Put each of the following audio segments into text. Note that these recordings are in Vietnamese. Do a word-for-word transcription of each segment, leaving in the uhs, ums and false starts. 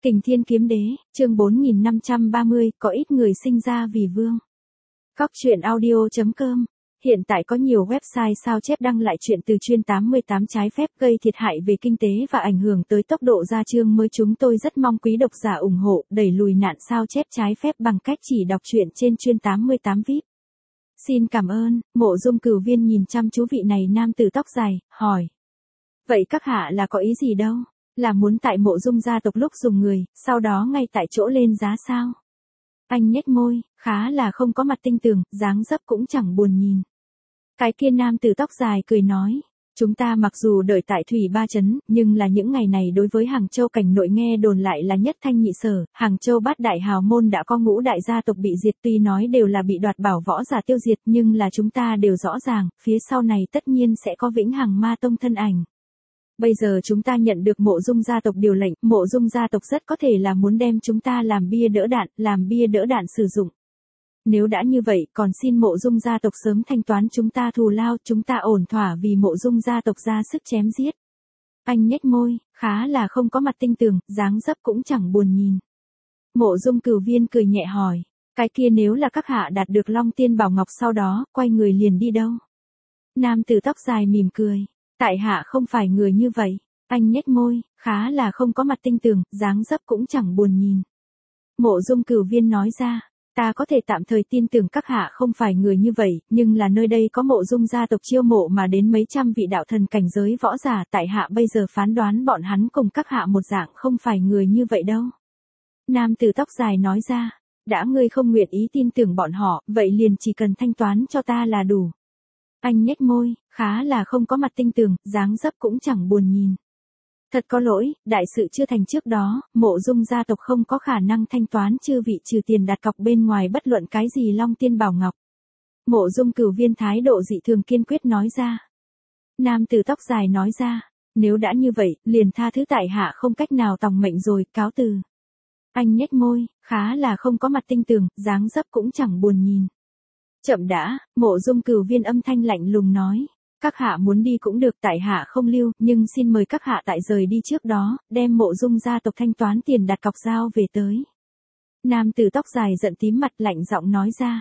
Kình Thiên Kiếm Đế, chương bốn nghìn năm trăm ba mươi, có ít người sinh ra vì vương. Cóc truyện audio chấm com. Hiện tại có nhiều website sao chép đăng lại chuyện từ chuyên tám mươi tám trái phép gây thiệt hại về kinh tế và ảnh hưởng tới tốc độ ra chương mới. Chúng tôi rất mong quý độc giả ủng hộ, đẩy lùi nạn sao chép trái phép bằng cách chỉ đọc truyện trên chuyên tám mươi tám vi ai pi. Xin cảm ơn. Mộ Dung Cửu Viên nhìn chăm chú vị này nam tử tóc dài, hỏi. Vậy các hạ là có ý gì đâu? Là muốn tại Mộ Dung gia tộc lúc dùng người, sau đó ngay tại chỗ lên giá sao? Anh nhếch môi, khá là không có mặt tinh tường, dáng dấp cũng chẳng buồn nhìn. Cái kia nam tử tóc dài cười nói, chúng ta mặc dù đợi tại Thủy Ba Trấn, nhưng là những ngày này đối với Hàng Châu cảnh nội nghe đồn lại là nhất thanh nhị sở, Hàng Châu bát đại hào môn đã có ngũ đại gia tộc bị diệt, tuy nói đều là bị đoạt bảo võ giả tiêu diệt, nhưng là chúng ta đều rõ ràng, phía sau này tất nhiên sẽ có Vĩnh Hằng Ma Tông thân ảnh. Bây giờ chúng ta nhận được Mộ Dung gia tộc điều lệnh, Mộ Dung gia tộc rất có thể là muốn đem chúng ta làm bia đỡ đạn, làm bia đỡ đạn sử dụng. Nếu đã như vậy, còn xin Mộ Dung gia tộc sớm thanh toán chúng ta thù lao, chúng ta ổn thỏa vì Mộ Dung gia tộc ra sức chém giết. Anh nhếch môi, khá là không có mặt tinh tường, dáng dấp cũng chẳng buồn nhìn. Mộ Dung Cửu Viên cười nhẹ hỏi, cái kia nếu là các hạ đạt được Long Tiên Bảo Ngọc sau đó, quay người liền đi đâu? Nam tử tóc dài mỉm cười. Tại hạ không phải người như vậy, anh nhếch môi, khá là không có mặt tinh tường, dáng dấp cũng chẳng buồn nhìn. Mộ Dung Cửu Viên nói ra, ta có thể tạm thời tin tưởng các hạ không phải người như vậy, nhưng là nơi đây có Mộ Dung gia tộc chiêu mộ mà đến mấy trăm vị đạo thần cảnh giới võ giả, tại hạ bây giờ phán đoán bọn hắn cùng các hạ một dạng không phải người như vậy đâu. Nam tử tóc dài nói ra, đã ngươi không nguyện ý tin tưởng bọn họ, vậy liền chỉ cần thanh toán cho ta là đủ. Anh nhếch môi, khá là không có mặt tinh tường, dáng dấp cũng chẳng buồn nhìn. Thật có lỗi, đại sự chưa thành trước đó, Mộ Dung gia tộc không có khả năng thanh toán chư vị trừ tiền đặt cọc bên ngoài bất luận cái gì Long Tiên Bảo Ngọc. Mộ Dung Cửu Viên thái độ dị thường kiên quyết nói ra. Nam tử tóc dài nói ra, nếu đã như vậy, liền tha thứ tại hạ không cách nào tòng mệnh rồi, cáo từ. Anh nhếch môi, khá là không có mặt tinh tường, dáng dấp cũng chẳng buồn nhìn. Chậm đã, Mộ Dung Cửu Viên âm thanh lạnh lùng nói, các hạ muốn đi cũng được, tại hạ không lưu, nhưng xin mời các hạ tại rời đi trước đó, đem Mộ Dung gia tộc thanh toán tiền đặt cọc giao về tới. Nam tử tóc dài giận tím mặt lạnh giọng nói ra.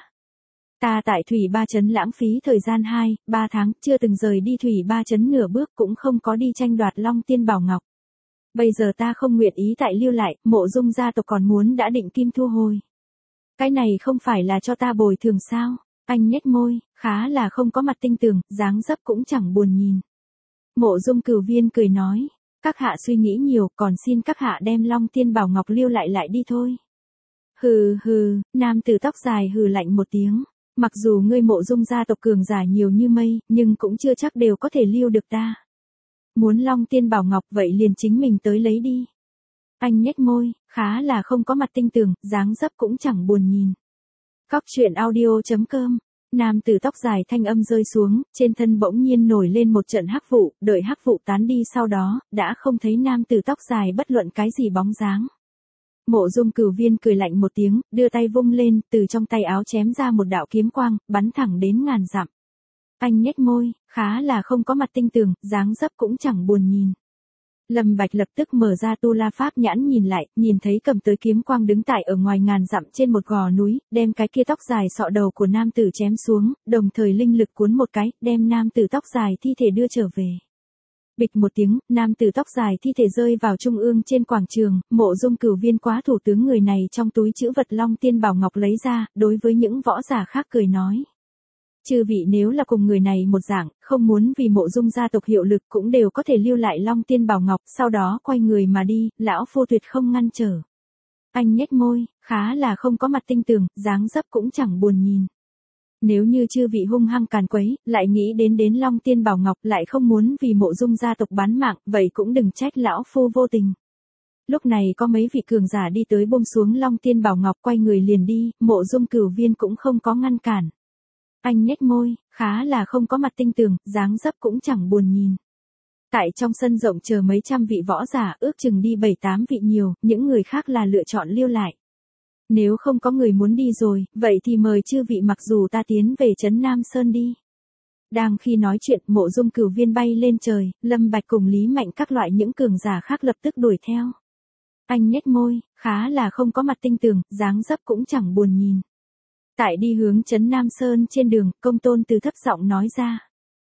Ta tại Thủy Ba Trấn lãng phí thời gian hai, ba tháng, chưa từng rời đi Thủy Ba Trấn nửa bước, cũng không có đi tranh đoạt Long Tiên Bảo Ngọc. Bây giờ ta không nguyện ý tại lưu lại, Mộ Dung gia tộc còn muốn đã định kim thu hồi. Cái này không phải là cho ta bồi thường sao? Anh nhếch môi, khá là không có mặt tinh tường, dáng dấp cũng chẳng buồn nhìn. Mộ Dung Cửu Viên cười nói, các hạ suy nghĩ nhiều, còn xin các hạ đem Long Tiên Bảo Ngọc lưu lại lại đi thôi. Hừ hừ, nam tử tóc dài hừ lạnh một tiếng, mặc dù ngươi Mộ Dung gia tộc cường giả nhiều như mây, nhưng cũng chưa chắc đều có thể lưu được ta. Muốn Long Tiên Bảo Ngọc vậy liền chính mình tới lấy đi. Anh nhếch môi, khá là không có mặt tinh tường, dáng dấp cũng chẳng buồn nhìn. Cóc truyện audio chấm com. Nam tử tóc dài thanh âm rơi xuống, trên thân bỗng nhiên nổi lên một trận hắc vụ, đợi hắc vụ tán đi sau đó, đã không thấy nam tử tóc dài bất luận cái gì bóng dáng. Mộ Dung Cửu Viên cười lạnh một tiếng, đưa tay vung lên, từ trong tay áo chém ra một đạo kiếm quang, bắn thẳng đến ngàn dặm. Anh nhếch môi, khá là không có mặt tinh tường, dáng dấp cũng chẳng buồn nhìn. Lâm Bạch lập tức mở ra tu la pháp nhãn nhìn lại, nhìn thấy cầm tới kiếm quang đứng tại ở ngoài ngàn dặm trên một gò núi, đem cái kia tóc dài sọ đầu của nam tử chém xuống, đồng thời linh lực cuốn một cái, đem nam tử tóc dài thi thể đưa trở về. Bịch một tiếng, nam tử tóc dài thi thể rơi vào trung ương trên quảng trường, Mộ Dung Cửu Viên quá thủ tướng người này trong túi trữ vật Long Tiên Bảo Ngọc lấy ra, đối với những võ giả khác cười nói. Chư vị nếu là cùng người này một dạng, không muốn vì Mộ Dung gia tộc hiệu lực cũng đều có thể lưu lại Long Tiên Bảo Ngọc, sau đó quay người mà đi, lão phu tuyệt không ngăn trở. Anh nhếch môi, khá là không có mặt tinh tường, dáng dấp cũng chẳng buồn nhìn. Nếu như chư vị hung hăng càn quấy, lại nghĩ đến đến Long Tiên Bảo Ngọc, lại không muốn vì Mộ Dung gia tộc bán mạng, vậy cũng đừng trách lão phu vô tình. Lúc này có mấy vị cường giả đi tới buông xuống Long Tiên Bảo Ngọc, quay người liền đi, Mộ Dung Cửu Viên cũng không có ngăn cản. Anh nhếch môi, khá là không có mặt tinh tường, dáng dấp cũng chẳng buồn nhìn. Tại trong sân rộng chờ mấy trăm vị võ giả, ước chừng đi bảy tám vị nhiều, những người khác là lựa chọn lưu lại. Nếu không có người muốn đi rồi, vậy thì mời chư vị mặc dù ta tiến về trấn Nam Sơn đi. Đang khi nói chuyện, Mộ Dung Cửu Viên bay lên trời, Lâm Bạch cùng Lý Mạnh các loại những cường giả khác lập tức đuổi theo. Anh nhếch môi, khá là không có mặt tinh tường, dáng dấp cũng chẳng buồn nhìn. Tại đi hướng trấn Nam Sơn trên đường, Công Tôn Từ thấp giọng nói ra.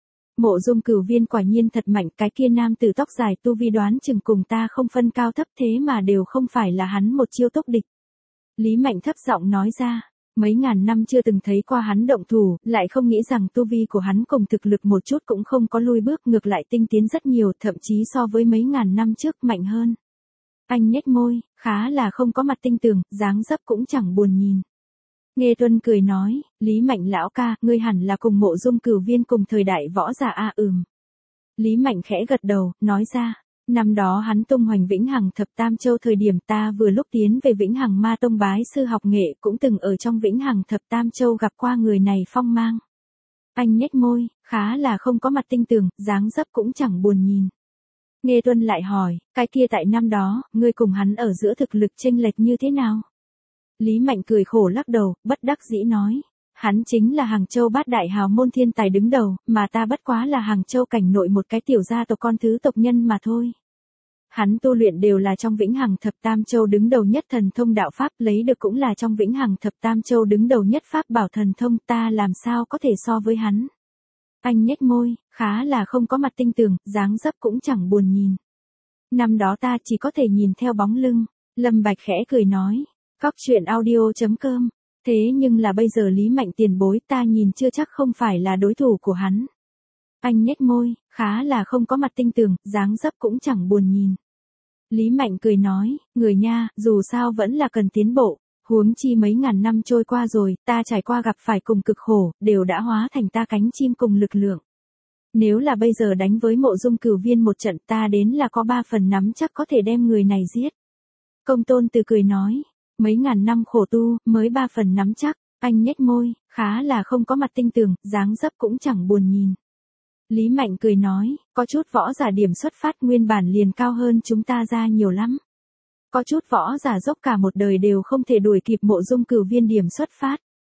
Mộ Dung Cửu Viên quả nhiên thật mạnh, cái kia nam tử tóc dài tu vi đoán chừng cùng ta không phân cao thấp, thế mà đều không phải là hắn một chiêu tốc địch. Lý Mạnh thấp giọng nói ra, mấy ngàn năm chưa từng thấy qua hắn động thủ, lại không nghĩ rằng tu vi của hắn cùng thực lực một chút cũng không có lui bước, ngược lại tinh tiến rất nhiều, thậm chí so với mấy ngàn năm trước mạnh hơn. Anh nhếch môi, khá là không có mặt tinh tường, dáng dấp cũng chẳng buồn nhìn. Nghe Tuân cười nói, Lý Mạnh lão ca, ngươi hẳn là cùng Mộ Dung Cửu Viên cùng thời đại võ giả a. Ừm. Lý Mạnh khẽ gật đầu, nói ra, năm đó hắn tung hoành Vĩnh Hằng Thập Tam Châu thời điểm ta vừa lúc tiến về Vĩnh Hằng Ma Tông bái sư học nghệ, cũng từng ở trong Vĩnh Hằng Thập Tam Châu gặp qua người này phong mang. Anh nhếch môi, khá là không có mặt tinh tường, dáng dấp cũng chẳng buồn nhìn. Nghe Tuân lại hỏi, cái kia tại năm đó, ngươi cùng hắn ở giữa thực lực chênh lệch như thế nào? Lý Mạnh cười khổ lắc đầu, bất đắc dĩ nói. Hắn chính là Hàng Châu bát đại hào môn thiên tài đứng đầu, mà ta bất quá là Hàng Châu cảnh nội một cái tiểu gia tộc con thứ tộc nhân mà thôi. Hắn tu luyện đều là trong Vĩnh Hằng Thập Tam Châu đứng đầu nhất thần thông đạo pháp, lấy được cũng là trong Vĩnh Hằng Thập Tam Châu đứng đầu nhất pháp bảo thần thông, ta làm sao có thể so với hắn. Anh nhếch môi, khá là không có mặt tinh tường, dáng dấp cũng chẳng buồn nhìn. Năm đó ta chỉ có thể nhìn theo bóng lưng. Lâm Bạch khẽ cười nói. Cóc truyện audio chấm com. Thế nhưng là bây giờ Lý Mạnh tiền bối, ta nhìn chưa chắc không phải là đối thủ của hắn. Anh nhếch môi, khá là không có mặt tinh tường, dáng dấp cũng chẳng buồn nhìn. Lý Mạnh cười nói, người nha, dù sao vẫn là cần tiến bộ, huống chi mấy ngàn năm trôi qua rồi, ta trải qua gặp phải cùng cực khổ, đều đã hóa thành ta cánh chim cùng lực lượng. Nếu là bây giờ đánh với Mộ Dung Cửu Viên một trận, ta đến là có ba phần nắm chắc có thể đem người này giết. Công Tôn Từ cười nói, mấy ngàn năm khổ tu, mới ba phần nắm chắc. Anh nhếch môi, khá là không có mặt tinh tường, dáng dấp cũng chẳng buồn nhìn. Lý Mạnh cười nói, có chút võ giả điểm xuất phát nguyên bản liền cao hơn chúng ta ra nhiều lắm. Có chút võ giả dốc cả một đời đều không thể đuổi kịp Mộ Dung Cửu Viên điểm xuất phát.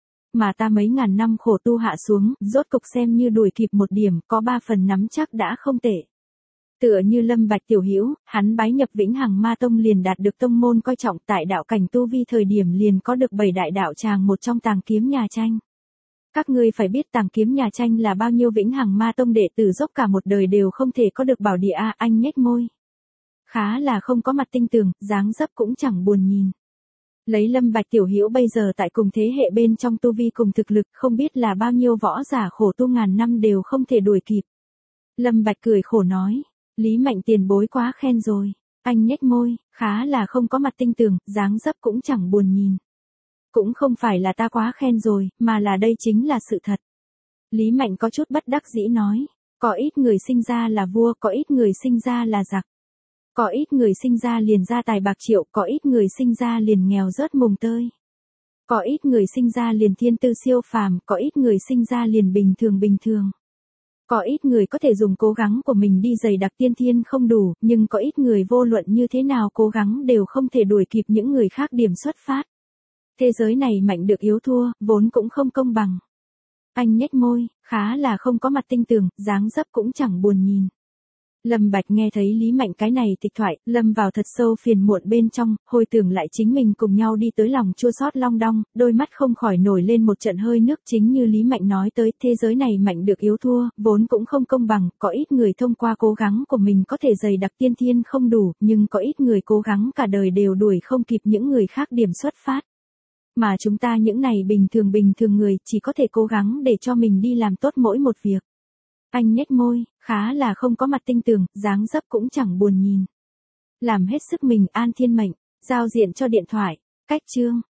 Mà ta mấy ngàn năm khổ tu hạ xuống, rốt cục xem như đuổi kịp một điểm, có ba phần nắm chắc đã không tệ. Tựa như Lâm Bạch tiểu hữu, hắn bái nhập Vĩnh Hằng Ma Tông liền đạt được tông môn coi trọng, tại đạo cảnh tu vi thời điểm liền có được bảy đại đạo tràng một trong Tàng Kiếm Nhà Tranh. Các ngươi phải biết Tàng Kiếm Nhà Tranh là bao nhiêu Vĩnh Hằng Ma Tông đệ tử dốc cả một đời đều không thể có được bảo địa a. Anh nhếch môi, khá là không có mặt tinh tường, dáng dấp cũng chẳng buồn nhìn. Lấy Lâm Bạch tiểu hữu bây giờ tại cùng thế hệ bên trong tu vi cùng thực lực, không biết là bao nhiêu võ giả khổ tu ngàn năm đều không thể đuổi kịp. Lâm Bạch cười khổ nói, Lý Mạnh tiền bối quá khen rồi. Anh nhếch môi, khá là không có mặt tinh tường, dáng dấp cũng chẳng buồn nhìn. Cũng không phải là ta quá khen rồi, mà là đây chính là sự thật. Lý Mạnh có chút bất đắc dĩ nói, có ít người sinh ra là vua, có ít người sinh ra là giặc. Có ít người sinh ra liền gia tài bạc triệu, có ít người sinh ra liền nghèo rớt mùng tơi. Có ít người sinh ra liền thiên tư siêu phàm, có ít người sinh ra liền bình thường bình thường. Có ít người có thể dùng cố gắng của mình đi dày đặc tiên thiên không đủ, nhưng có ít người vô luận như thế nào cố gắng đều không thể đuổi kịp những người khác điểm xuất phát. Thế giới này mạnh được yếu thua, vốn cũng không công bằng. Anh nhếch môi, khá là không có mặt tinh tường, dáng dấp cũng chẳng buồn nhìn. Lâm Bạch nghe thấy Lý Mạnh cái này tịch thoại, lâm vào thật sâu phiền muộn bên trong, hồi tưởng lại chính mình cùng nhau đi tới lòng chua xót long đong, đôi mắt không khỏi nổi lên một trận hơi nước. Chính như Lý Mạnh nói tới, thế giới này mạnh được yếu thua, vốn cũng không công bằng, có ít người thông qua cố gắng của mình có thể dày đặc tiên thiên không đủ, nhưng có ít người cố gắng cả đời đều đuổi không kịp những người khác điểm xuất phát. Mà chúng ta những này bình thường bình thường người, chỉ có thể cố gắng để cho mình đi làm tốt mỗi một việc. Anh nhếch môi, khá là không có mặt tinh tường, dáng dấp cũng chẳng buồn nhìn. Làm hết sức mình an thiên mệnh, giao diện cho điện thoại, cách chương.